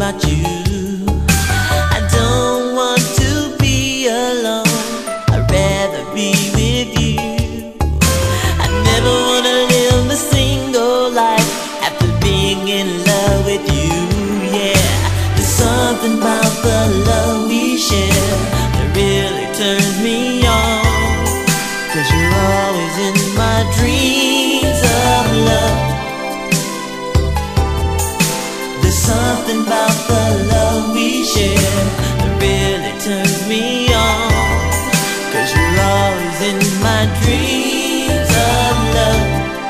about you. I don't want to be alone, I'd rather be with you. I never wanna live a single life after being in love with you. Yeah, there's something about the love we share that really turns me on. 'Cause you're always in my dreams of love. There's something about the love we share that really turns me on. 'Cause you're always in my dreams of love.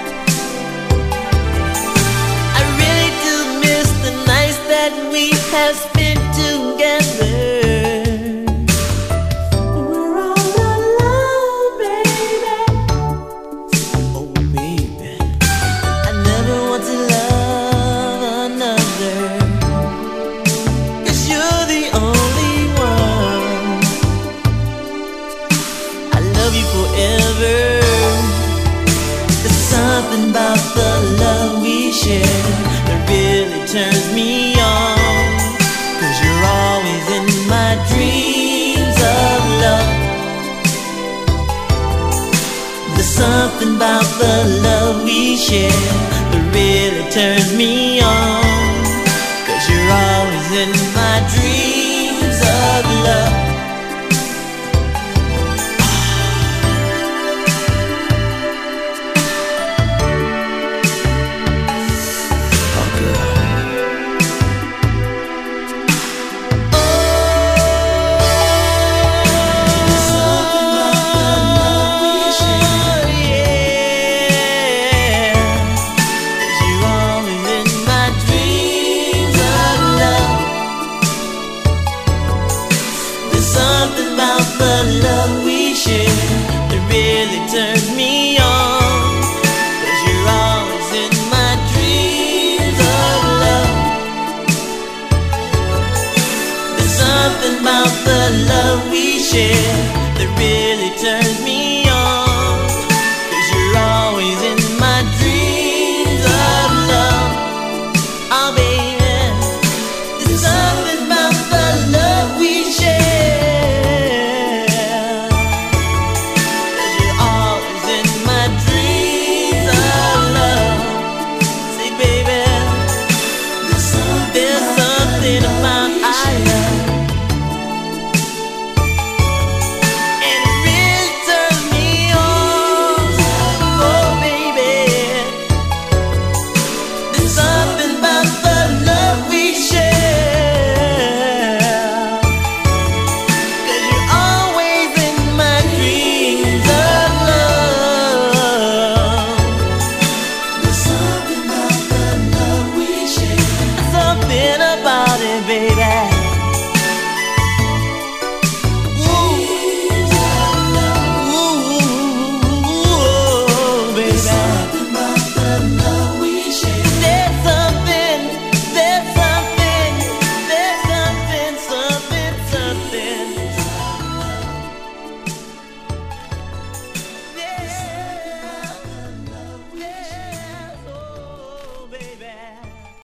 I really do miss the nights that we have spent together. We're all alone, baby. Oh, baby, I never want to love another. 'Cause you're the only one. I love you forever. There's something about the love we share that really turns me on. 'Cause you're always in my dreams of love. There's something about the love we share that really turns me on. 'Cause you're always in my dreams of love. Something about the love we share that really turns me on. 'Cause you're always in my dreams of love. There's something about the love we share that really turns me